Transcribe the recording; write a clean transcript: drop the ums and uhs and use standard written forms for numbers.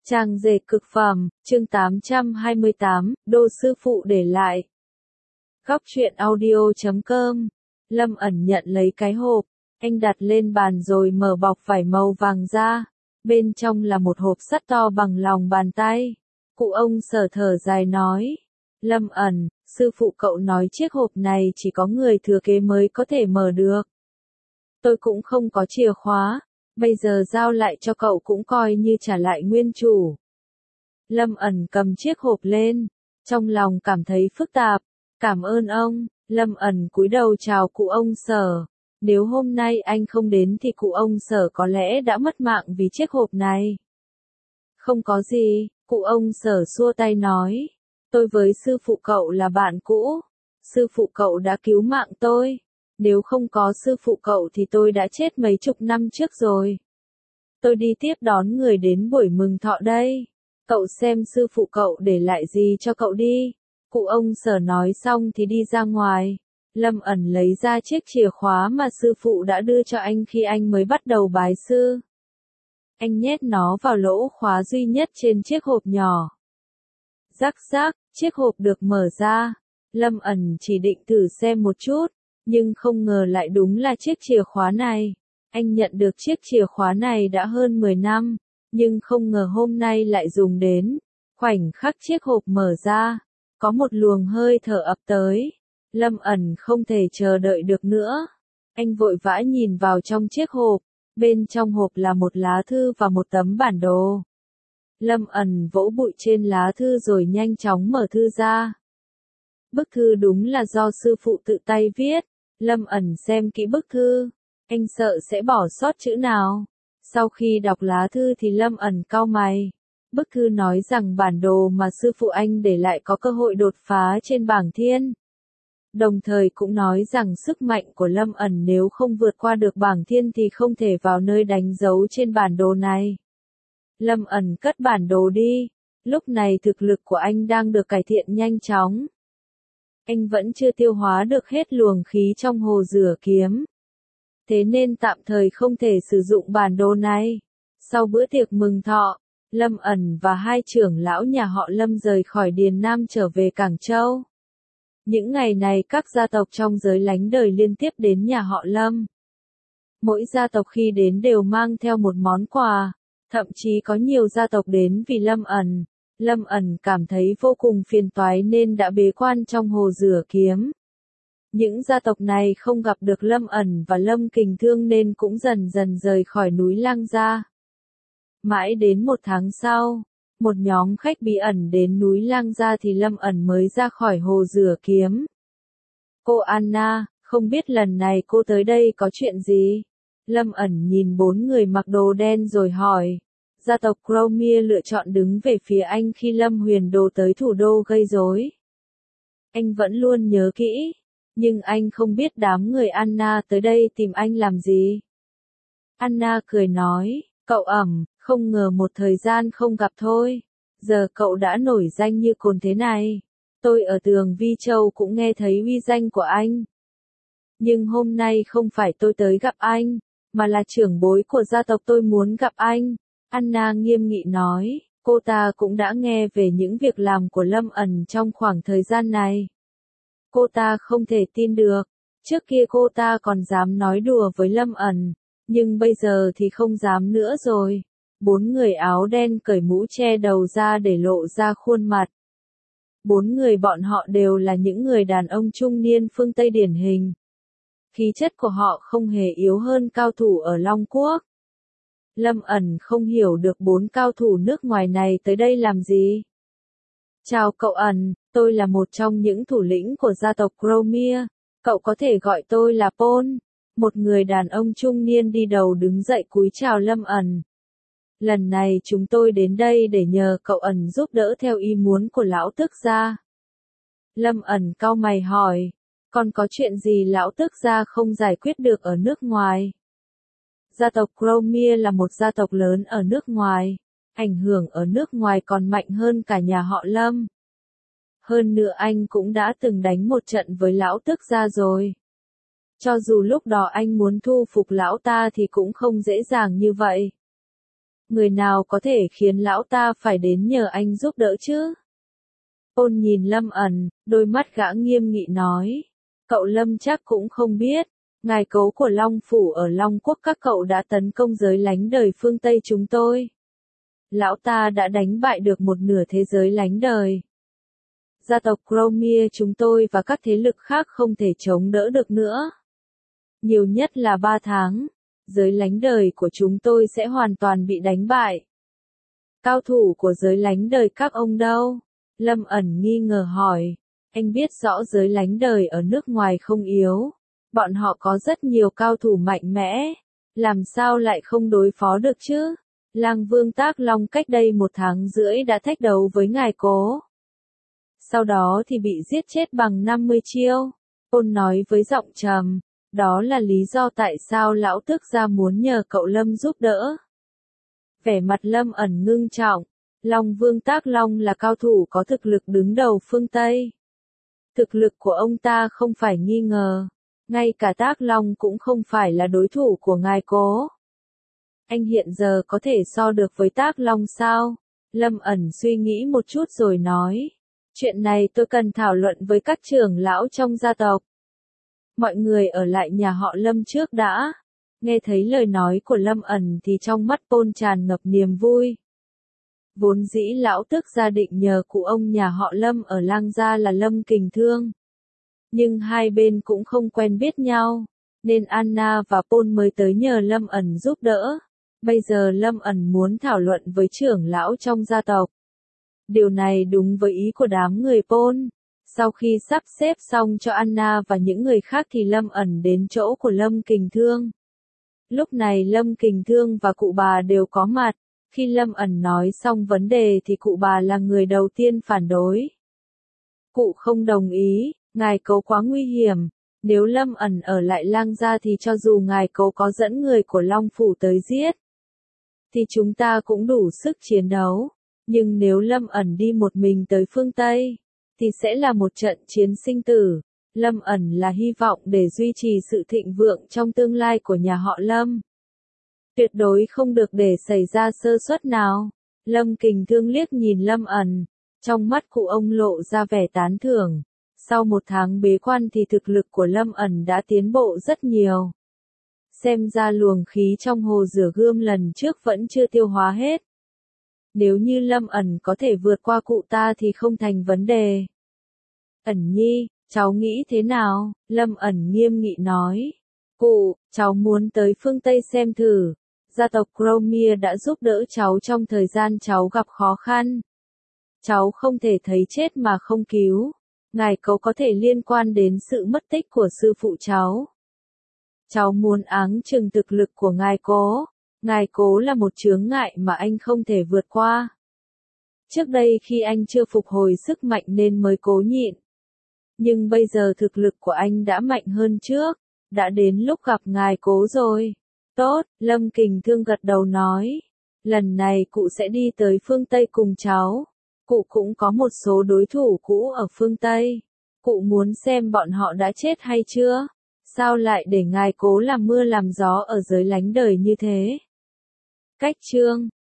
Trang dệt cực phẩm, chương 828, đô sư phụ để lại. Góc truyện audio.com. Lâm ẩn nhận lấy cái hộp, anh đặt lên bàn rồi mở bọc vải màu vàng ra. Bên trong là một hộp sắt to bằng lòng bàn tay. Cụ ông Sở thở dài nói. Lâm ẩn, sư phụ cậu nói chiếc hộp này chỉ có người thừa kế mới có thể mở được. Tôi cũng không có chìa khóa. Bây giờ giao lại cho cậu cũng coi như trả lại nguyên chủ. Lâm ẩn cầm chiếc hộp lên, trong lòng cảm thấy phức tạp. Cảm ơn ông. Lâm ẩn cúi đầu chào cụ ông Sở. Nếu hôm nay anh không đến thì cụ ông Sở có lẽ đã mất mạng vì chiếc hộp này. Không có gì, cụ ông Sở xua tay nói. Tôi với sư phụ cậu là bạn cũ. Sư phụ cậu đã cứu mạng tôi. Nếu không có sư phụ cậu thì tôi đã chết mấy chục năm trước rồi. Tôi đi tiếp đón người đến buổi mừng thọ đây. Cậu xem sư phụ cậu để lại gì cho cậu đi. Cụ ông Sở nói xong thì đi ra ngoài. Lâm ẩn lấy ra chiếc chìa khóa mà sư phụ đã đưa cho anh khi anh mới bắt đầu bái sư. Anh nhét nó vào lỗ khóa duy nhất trên chiếc hộp nhỏ. Rắc rắc, chiếc hộp được mở ra. Lâm ẩn chỉ định thử xem một chút. Nhưng không ngờ lại đúng là chiếc chìa khóa này. Anh nhận được chiếc chìa khóa này đã hơn 10 năm, nhưng không ngờ hôm nay lại dùng đến. Khoảnh khắc chiếc hộp mở ra, có một luồng hơi thở ập tới. Lâm ẩn không thể chờ đợi được nữa. Anh vội vã nhìn vào trong chiếc hộp, bên trong hộp là một lá thư và một tấm bản đồ. Lâm ẩn vỗ bụi trên lá thư rồi nhanh chóng mở thư ra. Bức thư đúng là do sư phụ tự tay viết. Lâm ẩn xem kỹ bức thư, anh sợ sẽ bỏ sót chữ nào. Sau khi đọc lá thư thì Lâm ẩn cau mày. Bức thư nói rằng bản đồ mà sư phụ anh để lại có cơ hội đột phá trên bảng thiên. Đồng thời cũng nói rằng sức mạnh của Lâm ẩn nếu không vượt qua được bảng thiên thì không thể vào nơi đánh dấu trên bản đồ này. Lâm ẩn cất bản đồ đi. Lúc này thực lực của anh đang được cải thiện nhanh chóng. Anh vẫn chưa tiêu hóa được hết luồng khí trong hồ rửa kiếm. Thế nên tạm thời không thể sử dụng bản đồ này. Sau bữa tiệc mừng thọ, Lâm ẩn và hai trưởng lão nhà họ Lâm rời khỏi Điền Nam trở về Cảng Châu. Những ngày này các gia tộc trong giới lánh đời liên tiếp đến nhà họ Lâm. Mỗi gia tộc khi đến đều mang theo một món quà, thậm chí có nhiều gia tộc đến vì Lâm ẩn. Lâm ẩn cảm thấy vô cùng phiền toái nên đã bế quan trong hồ rửa kiếm. Những gia tộc này không gặp được Lâm ẩn và Lâm Kình Thương nên cũng dần dần rời khỏi núi Lang Gia. Mãi đến một tháng sau, một nhóm khách bí ẩn đến núi Lang Gia thì Lâm ẩn mới ra khỏi hồ rửa kiếm. Cô Anna, không biết lần này cô tới đây có chuyện gì? Lâm ẩn nhìn bốn người mặc đồ đen rồi hỏi. Gia tộc Cromia lựa chọn đứng về phía anh khi Lâm Huyền Đồ tới thủ đô gây rối. Anh vẫn luôn nhớ kỹ, nhưng anh không biết đám người Anna tới đây tìm anh làm gì. Anna cười nói, cậu ẩm, không ngờ một thời gian không gặp thôi. Giờ cậu đã nổi danh như cồn thế này. Tôi ở Tường Vi Châu cũng nghe thấy uy danh của anh. Nhưng hôm nay không phải tôi tới gặp anh, mà là trưởng bối của gia tộc tôi muốn gặp anh. Anna nghiêm nghị nói, cô ta cũng đã nghe về những việc làm của Lâm ẩn trong khoảng thời gian này. Cô ta không thể tin được, trước kia cô ta còn dám nói đùa với Lâm ẩn, nhưng bây giờ thì không dám nữa rồi. Bốn người áo đen cởi mũ che đầu ra để lộ ra khuôn mặt. Bốn người bọn họ đều là những người đàn ông trung niên phương Tây điển hình. Khí chất của họ không hề yếu hơn cao thủ ở Long Quốc. Lâm ẩn không hiểu được bốn cao thủ nước ngoài này tới đây làm gì. Chào cậu ẩn, tôi là một trong những thủ lĩnh của gia tộc Cromia, cậu có thể gọi tôi là Paul. Một người đàn ông trung niên đi đầu đứng dậy cúi chào Lâm ẩn. Lần này chúng tôi đến đây để nhờ cậu ẩn giúp đỡ theo ý muốn của lão tước gia. Lâm ẩn cau mày hỏi, còn có chuyện gì lão tước gia không giải quyết được ở nước ngoài? Gia tộc Cromia là một gia tộc lớn ở nước ngoài, ảnh hưởng ở nước ngoài còn mạnh hơn cả nhà họ Lâm. Hơn nữa anh cũng đã từng đánh một trận với lão tước gia rồi. Cho dù lúc đó anh muốn thu phục lão ta thì cũng không dễ dàng như vậy. người nào có thể khiến lão ta phải đến nhờ anh giúp đỡ chứ? Ôn nhìn Lâm ẩn, đôi mắt gã nghiêm nghị nói. Cậu Lâm chắc cũng không biết, ngài cố của Long Phủ ở Long Quốc các cậu đã tấn công giới lánh đời phương Tây chúng tôi. Lão ta đã đánh bại được một nửa thế giới lánh đời. Gia tộc Cromia chúng tôi và các thế lực khác không thể chống đỡ được nữa. Nhiều nhất là 3 tháng, giới lánh đời của chúng tôi sẽ hoàn toàn bị đánh bại. Cao thủ của giới lánh đời các ông đâu? Lâm ẩn nghi ngờ hỏi. Anh biết rõ giới lánh đời ở nước ngoài không yếu. Bọn họ có rất nhiều cao thủ mạnh mẽ. Làm sao lại không đối phó được chứ? Lang Vương Tác Long cách đây 1 tháng rưỡi đã thách đấu với ngài cố. Sau đó thì bị giết chết bằng 50 chiêu. Ôn nói với giọng trầm. Đó là lý do tại sao lão tước gia muốn nhờ cậu Lâm giúp đỡ. Vẻ mặt Lâm ẩn ngưng trọng. Long Vương Tác Long là cao thủ có thực lực đứng đầu phương Tây. Thực lực của ông ta không phải nghi ngờ. Ngay cả Tác Long cũng không phải là đối thủ của ngài cố. Anh hiện giờ có thể so được với Tác Long sao? Lâm ẩn suy nghĩ một chút rồi nói. Chuyện này tôi cần thảo luận với các trưởng lão trong gia tộc. Mọi người ở lại nhà họ Lâm trước đã. Nghe thấy lời nói của Lâm ẩn thì trong mắt Pôn tràn ngập niềm vui. Vốn dĩ lão tước gia định nhờ cụ ông nhà họ Lâm ở Lang gia là Lâm Kình Thương. Nhưng hai bên cũng không quen biết nhau, nên Anna và Pôn mới tới nhờ Lâm ẩn giúp đỡ. Bây giờ Lâm ẩn muốn thảo luận với trưởng lão trong gia tộc. Điều này đúng với ý của đám người Pôn. Sau khi sắp xếp xong cho Anna và những người khác thì Lâm ẩn đến chỗ của Lâm Kình Thương. Lúc này Lâm Kình Thương và cụ bà đều có mặt. Khi Lâm ẩn nói xong vấn đề thì cụ bà là người đầu tiên phản đối. Cụ không đồng ý, ngài cố quá nguy hiểm. Nếu Lâm ẩn ở lại Lang gia thì cho dù ngài cố có dẫn người của Long Phủ tới giết, thì chúng ta cũng đủ sức chiến đấu. Nhưng nếu Lâm ẩn đi một mình tới phương Tây, thì sẽ là một trận chiến sinh tử. Lâm ẩn là hy vọng để duy trì sự thịnh vượng trong tương lai của nhà họ Lâm. Tuyệt đối không được để xảy ra sơ suất nào. Lâm Kình Thương liếc nhìn Lâm ẩn. Trong mắt cụ ông lộ ra vẻ tán thưởng. Sau 1 tháng bế quan thì thực lực của Lâm ẩn đã tiến bộ rất nhiều. Xem ra luồng khí trong hồ rửa gươm lần trước vẫn chưa tiêu hóa hết. Nếu như Lâm ẩn có thể vượt qua cụ ta thì không thành vấn đề. Ẩn nhi, cháu nghĩ thế nào? Lâm ẩn nghiêm nghị nói. Cụ, cháu muốn tới phương Tây xem thử. Gia tộc Cromia đã giúp đỡ cháu trong thời gian cháu gặp khó khăn. Cháu không thể thấy chết mà không cứu. Ngài cố có thể liên quan đến sự mất tích của sư phụ cháu. Cháu muốn áng chừng thực lực của ngài cố. Ngài cố là một chướng ngại mà anh không thể vượt qua. Trước đây khi anh chưa phục hồi sức mạnh nên mới cố nhịn. Nhưng bây giờ thực lực của anh đã mạnh hơn trước. Đã đến lúc gặp ngài cố rồi. Tốt, Lâm Kình Thương gật đầu nói. Lần này cụ sẽ đi tới phương Tây cùng cháu. Cụ cũng có một số đối thủ cũ ở phương Tây. Cụ muốn xem bọn họ đã chết hay chưa? Sao lại để ngài cố làm mưa làm gió ở giới lánh đời như thế? Cách chương